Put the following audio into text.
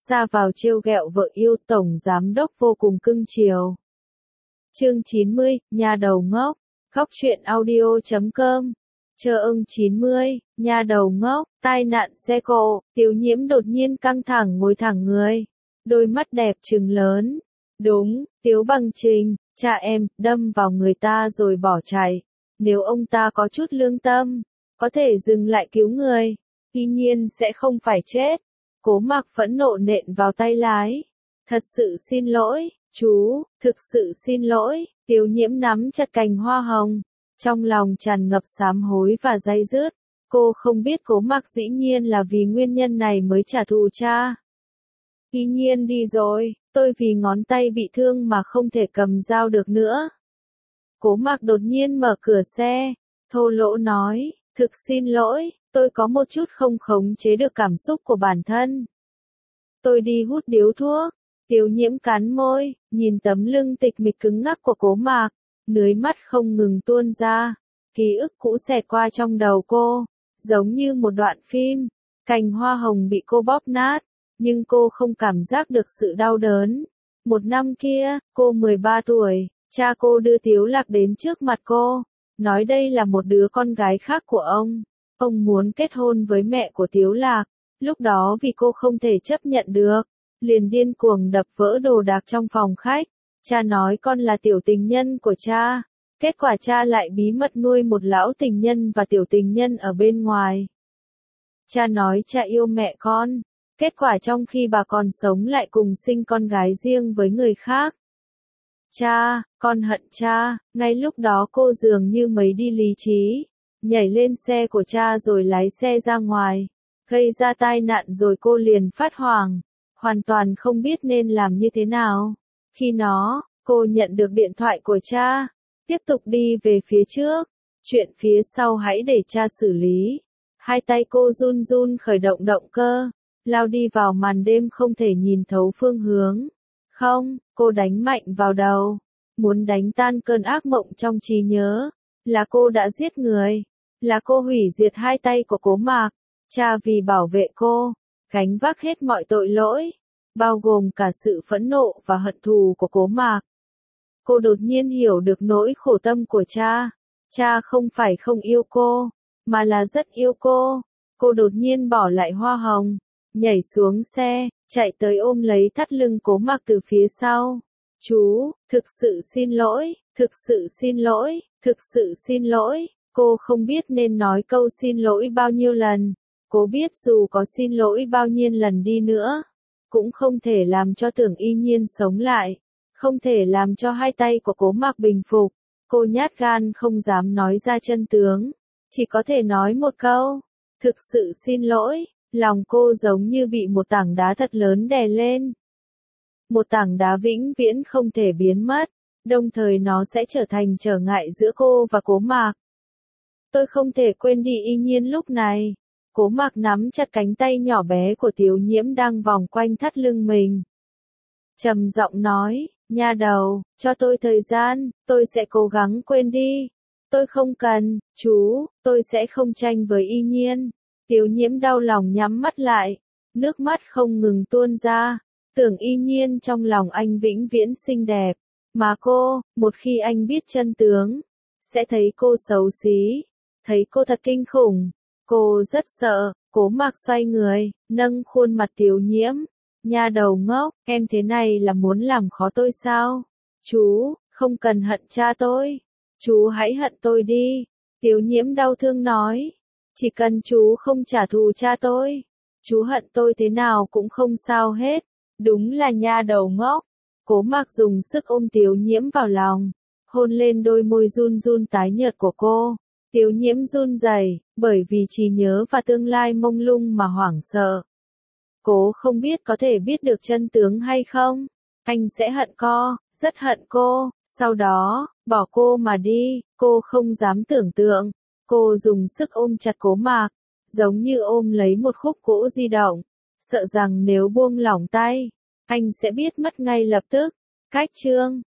ra vào trêu ghẹo vợ yêu, tổng giám đốc vô cùng cưng chiều. Chương 90, nhà đầu ngốc. Góc truyện audio.com. Chờ ông 90, nhà đầu ngốc, tai nạn xe cộ, Tiểu Nhiễm đột nhiên căng thẳng ngồi thẳng người. Đôi mắt đẹp trừng lớn. Đúng, Tiếu Bằng Trình, cha em, đâm vào người ta rồi bỏ chạy. Nếu ông ta có chút lương tâm, có thể dừng lại cứu người, tuy nhiên sẽ không phải chết. Cố Mạc phẫn nộ nện vào tay lái. Thật sự xin lỗi, chú, thực sự xin lỗi. Tiểu Nhiễm nắm chặt cành hoa hồng, trong lòng tràn ngập sám hối và day dứt. Cô không biết Cố Mạc dĩ nhiên là vì nguyên nhân này mới trả thù cha. Tuy nhiên đi rồi, tôi vì ngón tay bị thương mà không thể cầm dao được nữa. Cố Mạc đột nhiên mở cửa xe, thô lỗ nói, thực xin lỗi, tôi có một chút không khống chế được cảm xúc của bản thân. Tôi đi hút điếu thuốc. Tiểu Nhiễm cắn môi, nhìn tấm lưng tịch mịch cứng ngắc của Cố Mạc, nước mắt không ngừng tuôn ra. Ký ức cũ xẹt qua trong đầu cô, giống như một đoạn phim. Cành hoa hồng bị cô bóp nát, nhưng cô không cảm giác được sự đau đớn. Một năm kia, cô 13 tuổi, cha cô đưa Tiếu Lạc đến trước mặt cô, nói đây là một đứa con gái khác của ông. Ông muốn kết hôn với mẹ của Tiếu Lạc. Lúc đó vì cô không thể chấp nhận được, liền điên cuồng đập vỡ đồ đạc trong phòng khách. Cha nói con là tiểu tình nhân của cha. Kết quả cha lại bí mật nuôi một lão tình nhân và tiểu tình nhân ở bên ngoài. Cha nói cha yêu mẹ con. Kết quả trong khi bà còn sống lại cùng sinh con gái riêng với người khác. Cha, con hận cha. Ngay lúc đó cô dường như mấy đi lý trí, nhảy lên xe của cha rồi lái xe ra ngoài, gây ra tai nạn rồi cô liền phát hoảng, hoàn toàn không biết nên làm như thế nào. Khi đó, cô nhận được điện thoại của cha, tiếp tục đi về phía trước, chuyện phía sau hãy để cha xử lý. Hai tay cô run run khởi động động cơ, lao đi vào màn đêm không thể nhìn thấu phương hướng. Không, cô đánh mạnh vào đầu, muốn đánh tan cơn ác mộng trong trí nhớ, là cô đã giết người, là cô hủy diệt hai tay của Cố Mạc. Cha vì bảo vệ cô, gánh vác hết mọi tội lỗi, bao gồm cả sự phẫn nộ và hận thù của Cố Mạc. Cô đột nhiên hiểu được nỗi khổ tâm của cha. Cha không phải không yêu cô, mà là rất yêu cô. Cô đột nhiên bỏ lại hoa hồng, nhảy xuống xe, chạy tới ôm lấy thắt lưng Cố Mạc từ phía sau. Chú, thực sự xin lỗi, thực sự xin lỗi, thực sự xin lỗi. Cô không biết nên nói câu xin lỗi bao nhiêu lần. Cô biết dù có xin lỗi bao nhiêu lần đi nữa, cũng không thể làm cho Tưởng Y Nhiên sống lại, không thể làm cho hai tay của Cố Mạc bình phục. Cô nhát gan không dám nói ra chân tướng, chỉ có thể nói một câu, thực sự xin lỗi. Lòng cô giống như bị một tảng đá thật lớn đè lên. Một tảng đá vĩnh viễn không thể biến mất, đồng thời nó sẽ trở thành trở ngại giữa cô và Cố Mạc. Tôi không thể quên đi Y Nhiên lúc này. Cố Mạc nắm chặt cánh tay nhỏ bé của Tiểu Nhiễm đang vòng quanh thắt lưng mình. Trầm giọng nói, nha đầu, cho tôi thời gian, tôi sẽ cố gắng quên đi. Tôi không cần, chú, tôi sẽ không tranh với Y Nhiên. Tiểu Nhiễm đau lòng nhắm mắt lại, nước mắt không ngừng tuôn ra. Tưởng Y Nhiên trong lòng anh vĩnh viễn xinh đẹp, mà cô, một khi anh biết chân tướng, sẽ thấy cô xấu xí, thấy cô thật kinh khủng. Cô rất sợ. Cố Mạc xoay người, nâng khuôn mặt Tiểu Nhiễm. Nha đầu ngốc, em thế này là muốn làm khó tôi sao? Chú, không cần hận cha tôi. Chú hãy hận tôi đi. Tiểu Nhiễm đau thương nói. Chỉ cần chú không trả thù cha tôi, chú hận tôi thế nào cũng không sao hết. Đúng là nha đầu ngốc. Cố Mạc dùng sức ôm Tiểu Nhiễm vào lòng, hôn lên đôi môi run run tái nhợt của cô. Tiểu Nhiễm run rẩy, bởi vì trí nhớ và tương lai mông lung mà hoảng sợ. Cô không biết có thể biết được chân tướng hay không. Anh sẽ hận cô, rất hận cô, sau đó, bỏ cô mà đi. Cô không dám tưởng tượng. Cô dùng sức ôm chặt Cố Mạc, giống như ôm lấy một khúc gỗ di động, sợ rằng nếu buông lỏng tay, anh sẽ biết mất ngay lập tức. Cách chương